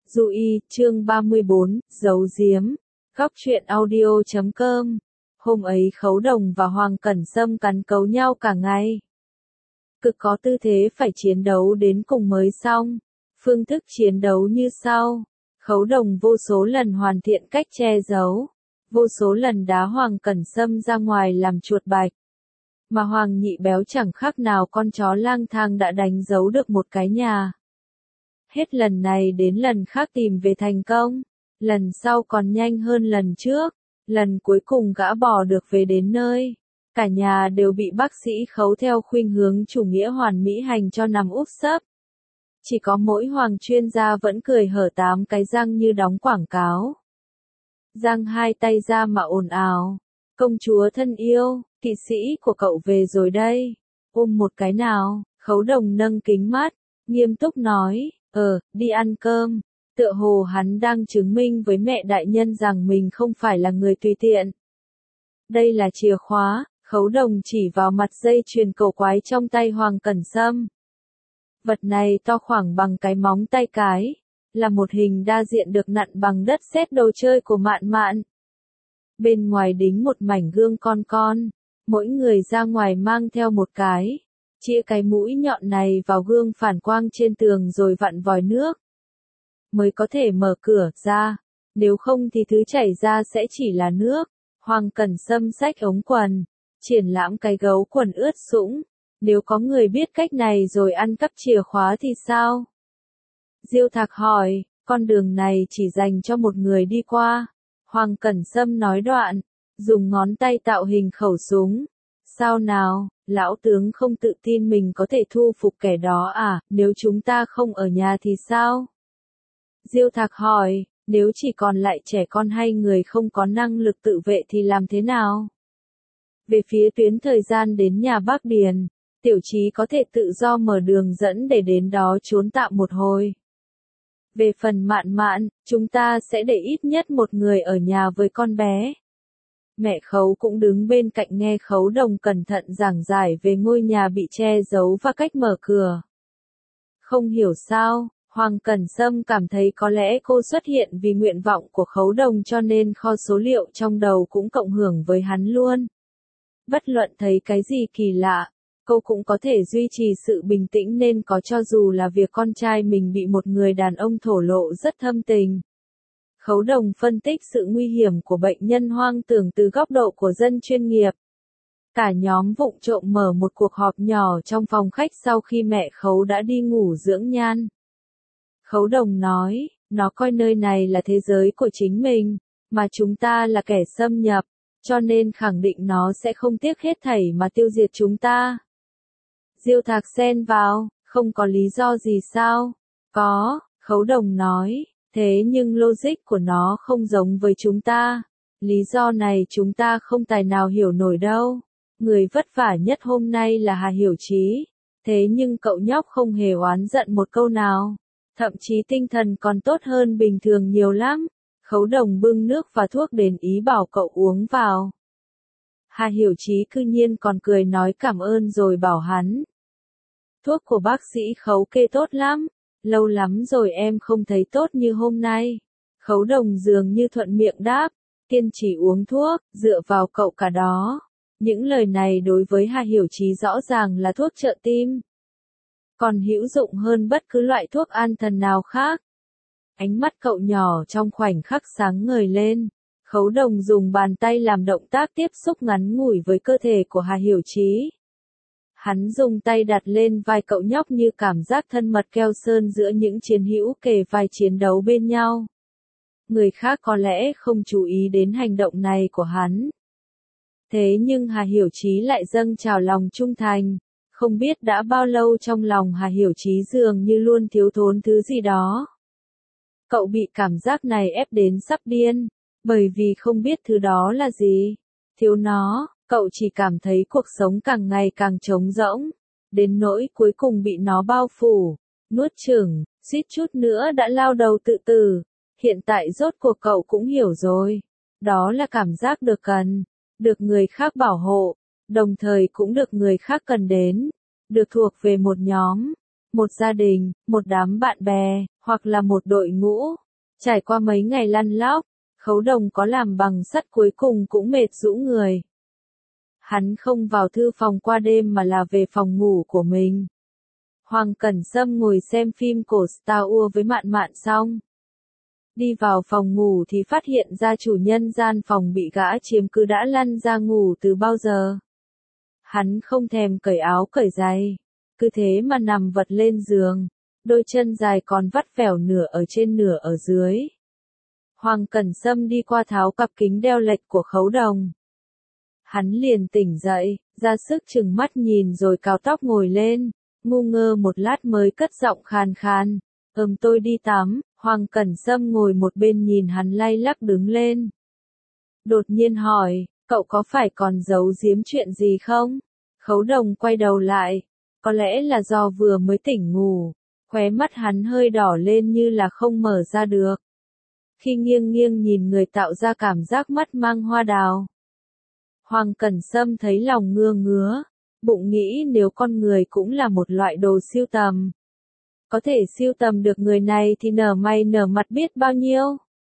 Du Y, chương 34, giấu giếm. Góc truyện audio.com. Hôm ấy Khấu Đồng và Hoàng Cẩn Sâm cắn cấu nhau cả ngày. Cực có tư thế phải chiến đấu đến cùng mới xong. Phương thức chiến đấu như sau. Khấu Đồng vô số lần hoàn thiện cách che giấu. Vô số lần đá Hoàng Cẩn Sâm ra ngoài làm chuột bạch. Mà Hoàng Nhị Béo chẳng khác nào con chó lang thang đã đánh dấu được một cái nhà. Hết lần này đến lần khác tìm về thành công, lần sau còn nhanh hơn lần trước, lần cuối cùng gã bò được về đến nơi. Cả nhà đều bị bác sĩ Khấu theo khuynh hướng chủ nghĩa hoàn mỹ hành cho nằm úp sấp. Chỉ có mỗi Hoàng chuyên gia vẫn cười hở 8 cái răng như đóng quảng cáo. Giang hai tay ra mà ồn ào. Công chúa thân yêu, kỵ sĩ của cậu về rồi đây. Ôm một cái nào. Khấu Đồng nâng kính mắt, nghiêm túc nói. Đi ăn cơm. Tựa hồ hắn đang chứng minh với mẹ đại nhân rằng mình không phải là người tùy tiện. Đây là chìa khóa. Khấu Đồng chỉ vào mặt dây chuyền cổ quái trong tay Hoàng Cẩn Sâm. Vật này to khoảng bằng cái móng tay cái, là một hình đa diện được nặn bằng đất sét đồ chơi của Mạn Mạn. Bên ngoài đính một mảnh gương con, mỗi người ra ngoài mang theo một cái. Chĩa cái mũi nhọn này vào gương phản quang trên tường rồi vặn vòi nước. Mới có thể mở cửa ra, nếu không thì thứ chảy ra sẽ chỉ là nước. Hoàng Cẩn Sâm xách ống quần, triển lãm cái gấu quần ướt sũng. Nếu có người biết cách này rồi ăn cắp chìa khóa thì sao? Diêu Thạc hỏi, con đường này chỉ dành cho một người đi qua. Hoàng Cẩn Sâm nói đoạn, dùng ngón tay tạo hình khẩu súng. Sao nào, lão tướng không tự tin mình có thể thu phục kẻ đó à, nếu chúng ta không ở nhà thì sao? Diêu Thạc hỏi, nếu chỉ còn lại trẻ con hay người không có năng lực tự vệ thì làm thế nào? Về phía tuyến thời gian đến nhà bác Điền, Tiểu Chí có thể tự do mở đường dẫn để đến đó trốn tạm một hồi. Về phần Mạn Mạn, chúng ta sẽ để ít nhất một người ở nhà với con bé. Mẹ Khấu cũng đứng bên cạnh nghe Khấu Đồng cẩn thận giảng giải về ngôi nhà bị che giấu và cách mở cửa. Không hiểu sao, Hoàng Cẩn Sâm cảm thấy có lẽ cô xuất hiện vì nguyện vọng của Khấu Đồng cho nên kho số liệu trong đầu cũng cộng hưởng với hắn luôn. Bất luận thấy cái gì kỳ lạ, cô cũng có thể duy trì sự bình tĩnh nên có cho dù là việc con trai mình bị một người đàn ông thổ lộ rất thâm tình. Khấu Đồng phân tích sự nguy hiểm của bệnh nhân hoang tưởng từ góc độ của dân chuyên nghiệp. Cả nhóm vụng trộm mở một cuộc họp nhỏ trong phòng khách sau khi mẹ Khấu đã đi ngủ dưỡng nhan. Khấu Đồng nói, nó coi nơi này là thế giới của chính mình, mà chúng ta là kẻ xâm nhập, cho nên khẳng định nó sẽ không tiếc hết thảy mà tiêu diệt chúng ta. Diêu Thạc xen vào, không có lý do gì sao? Có, Khấu Đồng nói. Thế nhưng logic của nó không giống với chúng ta. Lý do này chúng ta không tài nào hiểu nổi đâu. Người vất vả nhất hôm nay là Hà Hiểu Chí. Thế nhưng cậu nhóc không hề oán giận một câu nào. Thậm chí tinh thần còn tốt hơn bình thường nhiều lắm. Khấu Đồng bưng nước và thuốc đến ý bảo cậu uống vào. Hà Hiểu Chí cư nhiên còn cười nói cảm ơn rồi bảo hắn. Thuốc của bác sĩ Khấu kê tốt lắm. Lâu lắm rồi em không thấy tốt như hôm nay. Khấu Đồng dường như thuận miệng đáp, kiên trì uống thuốc, dựa vào cậu cả đó. Những lời này đối với Hà Hiểu Chí rõ ràng là thuốc trợ tim. Còn hữu dụng hơn bất cứ loại thuốc an thần nào khác. Ánh mắt cậu nhỏ trong khoảnh khắc sáng ngời lên. Khấu Đồng dùng bàn tay làm động tác tiếp xúc ngắn ngủi với cơ thể của Hà Hiểu Chí. Hắn dùng tay đặt lên vai cậu nhóc như cảm giác thân mật keo sơn giữa những chiến hữu kề vai chiến đấu bên nhau. Người khác có lẽ không chú ý đến hành động này của hắn. Thế nhưng Hà Hiểu Chí lại dâng trào lòng trung thành. Không biết đã bao lâu trong lòng Hà Hiểu Chí dường như luôn thiếu thốn thứ gì đó. Cậu bị cảm giác này ép đến sắp điên, bởi vì không biết thứ đó là gì. Thiếu nó. Cậu chỉ cảm thấy cuộc sống càng ngày càng trống rỗng, đến nỗi cuối cùng bị nó bao phủ, nuốt chửng, suýt chút nữa đã lao đầu tự tử. Hiện tại rốt cuộc cậu cũng hiểu rồi. Đó là cảm giác được cần, được người khác bảo hộ, đồng thời cũng được người khác cần đến, được thuộc về một một gia đình, một đám bạn bè, hoặc là một đội ngũ. Trải qua mấy ngày lăn lóc, Khấu Đồng có làm bằng sắt cuối cùng cũng mệt rũ người. Hắn không vào thư phòng qua đêm mà là về phòng ngủ của mình. Hoàng Cẩn Sâm ngồi xem phim cổ Star Wars với Mạn Mạn xong. Đi vào phòng ngủ thì phát hiện ra chủ nhân gian phòng bị gã chiếm cứ đã lăn ra ngủ từ bao giờ. Hắn không thèm cởi áo cởi giày, cứ thế mà nằm vật lên giường, đôi chân dài còn vắt vẻo nửa ở trên nửa ở dưới. Hoàng Cẩn Sâm đi qua tháo cặp kính đeo lệch của Khấu Đồng. Hắn liền tỉnh dậy, ra sức chừng mắt nhìn rồi cào tóc ngồi lên, ngu ngơ một lát mới cất giọng khàn khàn, tôi đi tắm." Hoàng Cẩn Sâm ngồi một bên nhìn hắn lay lắc đứng lên. Đột nhiên hỏi, "Cậu có phải còn giấu giếm chuyện gì không?" Khấu Đồng quay đầu lại, có lẽ là do vừa mới tỉnh ngủ, khóe mắt hắn hơi đỏ lên như là không mở ra được. Khi nghiêng nghiêng nhìn người tạo ra cảm giác mắt mang hoa đào. Hoàng Cẩn Sâm thấy lòng ngứa ngứa, bụng nghĩ nếu con người cũng là một loại đồ sưu tầm. Có thể sưu tầm được người này thì nở mày nở mặt biết bao nhiêu.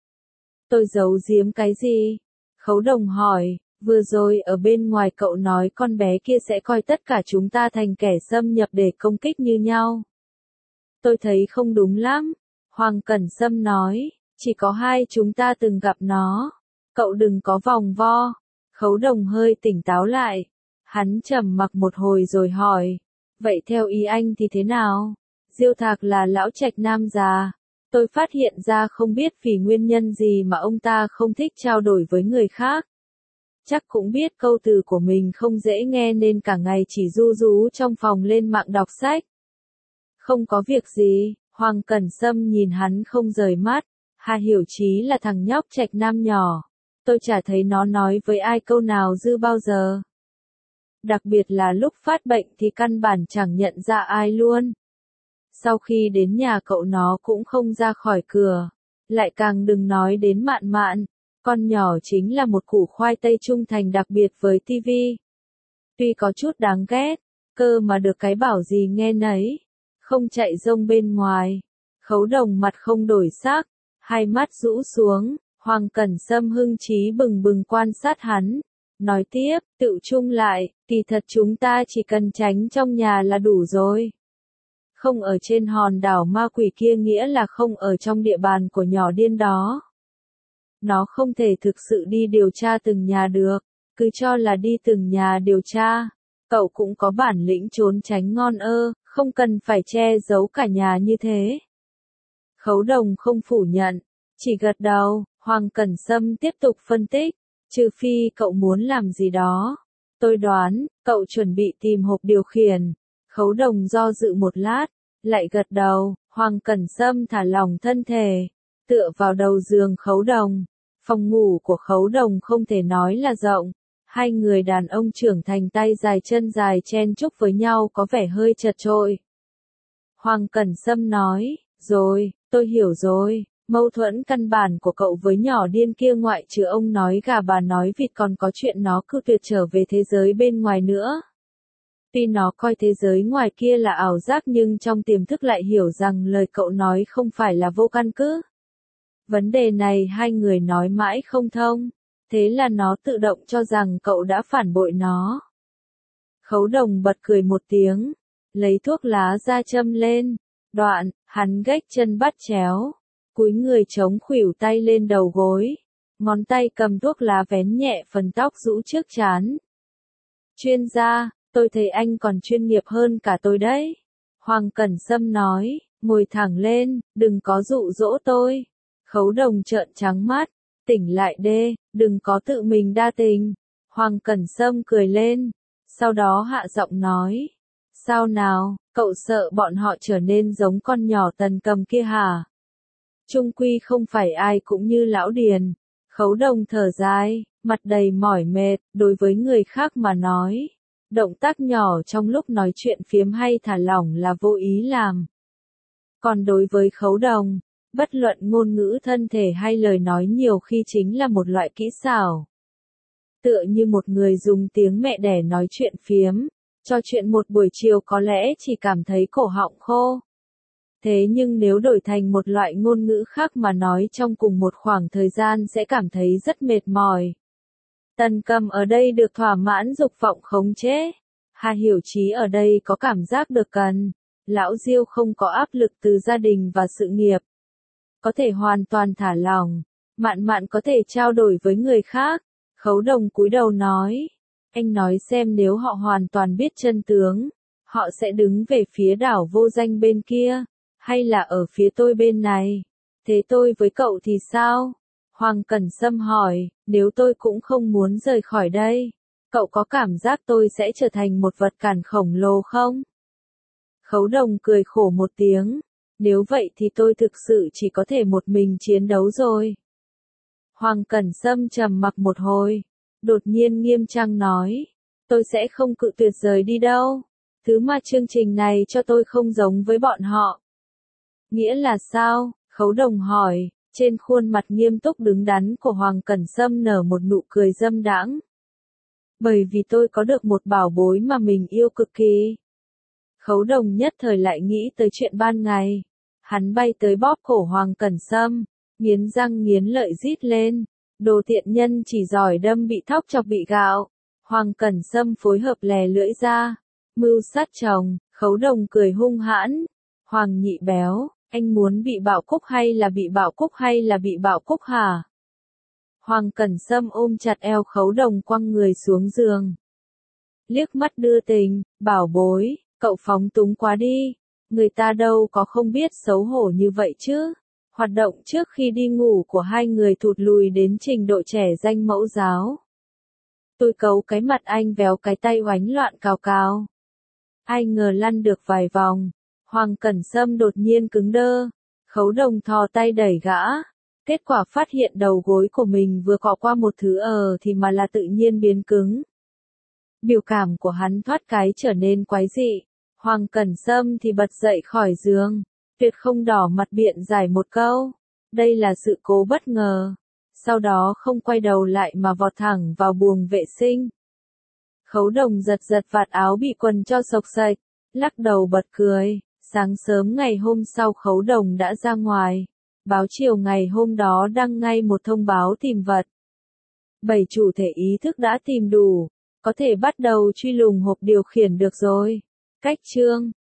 "Tôi giấu giếm cái gì?" Khấu Đồng hỏi, "Vừa rồi ở bên ngoài cậu nói con bé kia sẽ coi tất cả chúng ta thành kẻ xâm nhập để công kích như nhau. Tôi thấy không đúng lắm." Hoàng Cẩn Sâm nói, "Chỉ có hai chúng ta từng gặp nó. Cậu đừng có vòng vo." Khấu Đồng hơi tỉnh táo lại. Hắn trầm mặc một hồi rồi hỏi, "Vậy theo ý anh thì thế nào? Diêu Thạc là lão trạch nam già. Tôi phát hiện ra không biết vì nguyên nhân gì mà ông ta không thích trao đổi với người khác. Chắc cũng biết câu từ của mình không dễ nghe nên cả ngày chỉ ru rú trong phòng lên mạng đọc sách." "Không có việc gì." Hoàng Cẩn Sâm nhìn hắn không rời mắt. "Hà Hiểu Chí là thằng nhóc trạch nam nhỏ. Tôi chả thấy nó nói với ai câu nào dư bao giờ. Đặc biệt là lúc phát bệnh thì căn bản chẳng nhận ra ai luôn. Sau khi đến nhà cậu nó cũng không ra khỏi cửa. Lại càng đừng nói đến Mạn Mạn. Con nhỏ chính là một củ khoai tây trung thành đặc biệt với tivi. Tuy có chút đáng ghét, cơ mà được cái bảo gì nghe nấy. Không chạy rông bên ngoài." Khấu Đồng mặt không đổi sắc, hai mắt rũ xuống. Hoàng Cẩn Sâm hưng trí bừng bừng quan sát hắn. Nói tiếp, "Tự chung lại, kỳ thật chúng ta chỉ cần tránh trong nhà là đủ rồi. Không ở trên hòn đảo ma quỷ kia nghĩa là không ở trong địa bàn của nhỏ điên đó. Nó không thể thực sự đi điều tra từng nhà được, cứ cho là đi từng nhà điều tra. Cậu cũng có bản lĩnh trốn tránh ngon không cần phải che giấu cả nhà như thế." Khấu Đồng không phủ nhận, chỉ gật đầu. Hoàng Cẩn Sâm tiếp tục phân tích, "Trừ phi cậu muốn làm gì đó. Tôi đoán, cậu chuẩn bị tìm hộp điều khiển." Khấu Đồng do dự một lát, lại gật đầu. Hoàng Cẩn Sâm thả lỏng thân thể, tựa vào đầu giường Khấu Đồng. Phòng ngủ của Khấu Đồng không thể nói là rộng. Hai người đàn ông trưởng thành tay dài chân dài chen chúc với nhau có vẻ hơi chật chội. Hoàng Cẩn Sâm nói, "Rồi, tôi hiểu rồi. Mâu thuẫn căn bản của cậu với nhỏ điên kia ngoại trừ ông nói gà bà nói vịt còn có chuyện nó cự tuyệt trở về thế giới bên ngoài nữa. Tuy nó coi thế giới ngoài kia là ảo giác nhưng trong tiềm thức lại hiểu rằng lời cậu nói không phải là vô căn cứ. Vấn đề này hai người nói mãi không thông, thế là nó tự động cho rằng cậu đã phản bội nó." Khấu Đồng bật cười một tiếng, lấy thuốc lá ra châm lên. Đoạn, hắn gách chân bắt chéo, cúi người chống khuỷu tay lên đầu gối, ngón tay cầm thuốc lá vén nhẹ phần tóc rũ trước trán. "Chuyên gia, tôi thấy anh còn chuyên nghiệp hơn cả tôi đấy." Hoàng Cẩn Sâm nói, "Ngồi thẳng lên, đừng có dụ dỗ tôi." Khấu Đồng trợn trắng mắt, "Tỉnh lại đê, đừng có tự mình đa tình." Hoàng Cẩn Sâm cười lên, sau đó hạ giọng nói, "Sao nào, cậu sợ bọn họ trở nên giống con nhỏ Tần Cầm kia hả? Chung quy không phải ai cũng như lão Điền." Khấu Đồng thở dài, mặt đầy mỏi mệt. Đối với người khác mà nói, động tác nhỏ trong lúc nói chuyện phiếm hay thả lỏng là vô ý làm. Còn đối với Khấu Đồng, bất luận ngôn ngữ thân thể hay lời nói nhiều khi chính là một loại kỹ xảo. Tựa như một người dùng tiếng mẹ đẻ nói chuyện phiếm, Trò chuyện một buổi chiều có lẽ chỉ cảm thấy cổ họng khô. Thế nhưng nếu đổi thành một loại ngôn ngữ khác mà nói trong cùng một khoảng thời gian sẽ cảm thấy rất mệt mỏi. Tần Cầm ở đây được thỏa mãn dục vọng khống chế. Hà Hiểu Chí ở đây có cảm giác được cần. Lão Diêu không có áp lực từ gia đình và sự nghiệp. Có thể hoàn toàn thả lỏng. Mạn Mạn có thể trao đổi với người khác. Khấu Đồng cúi đầu nói. Anh nói xem nếu họ hoàn toàn biết chân tướng, họ sẽ đứng về phía đảo vô danh bên kia, hay là ở phía tôi bên này? Thế tôi với cậu thì sao? Hoàng Cẩn Sâm hỏi, nếu tôi cũng không muốn rời khỏi đây, cậu có cảm giác tôi sẽ trở thành một vật cản khổng lồ không? Khấu Đồng cười khổ một tiếng, nếu vậy thì tôi thực sự chỉ có thể một mình chiến đấu rồi. Hoàng Cẩn Sâm trầm mặc một hồi, đột nhiên nghiêm trang nói, tôi sẽ không cự tuyệt rời đi đâu. Thứ mà chương trình này cho tôi không giống với bọn họ. Nghĩa là sao? Khấu Đồng hỏi, trên khuôn mặt nghiêm túc đứng đắn của Hoàng Cẩn Sâm nở một nụ cười dâm đãng. Bởi vì tôi có được một bảo bối mà mình yêu cực kỳ. Khấu Đồng nhất thời lại nghĩ tới chuyện ban ngày. Hắn bay tới bóp cổ Hoàng Cẩn Sâm, nghiến răng nghiến lợi rít lên. Đồ tiện nhân chỉ giỏi đâm bị thóc chọc bị gạo. Hoàng Cẩn Sâm phối hợp lè lưỡi ra. Mưu sát chồng, Khấu Đồng cười hung hãn. Hoàng nhị béo, anh muốn bị bạo cúc hay là bị bạo cúc hay là bị bạo cúc hả? Hoàng Cẩn Sâm ôm chặt eo Khấu Đồng quăng người xuống giường. Liếc mắt đưa tình, bảo bối, cậu phóng túng quá đi. Người ta đâu có không biết xấu hổ như vậy chứ. Hoạt động trước khi đi ngủ của hai người thụt lùi đến trình độ trẻ danh mẫu giáo. Tôi cấu cái mặt anh véo cái tay oánh loạn cào cào. Ai ngờ lăn được vài vòng. Hoàng Cẩn Sâm đột nhiên cứng đơ. Khấu Đồng thò tay đẩy gã. Kết quả phát hiện đầu gối của mình vừa cọ qua một thứ thì mà là tự nhiên biến cứng. Biểu cảm của hắn thoát cái trở nên quái dị. Hoàng Cẩn Sâm thì bật dậy khỏi giường. Tuyệt không đỏ mặt biện giải một câu. Đây là sự cố bất ngờ. Sau đó không quay đầu lại mà vọt thẳng vào buồng vệ sinh. Khấu Đồng giật giật vạt áo bị quần cho xộc xệch, lắc đầu bật cười. Sáng sớm ngày hôm sau Khấu Đồng đã ra ngoài. Báo chiều ngày hôm đó đăng ngay một thông báo tìm vật. 7 chủ thể ý thức đã tìm đủ, có thể bắt đầu truy lùng hộp điều khiển được rồi. Cách chương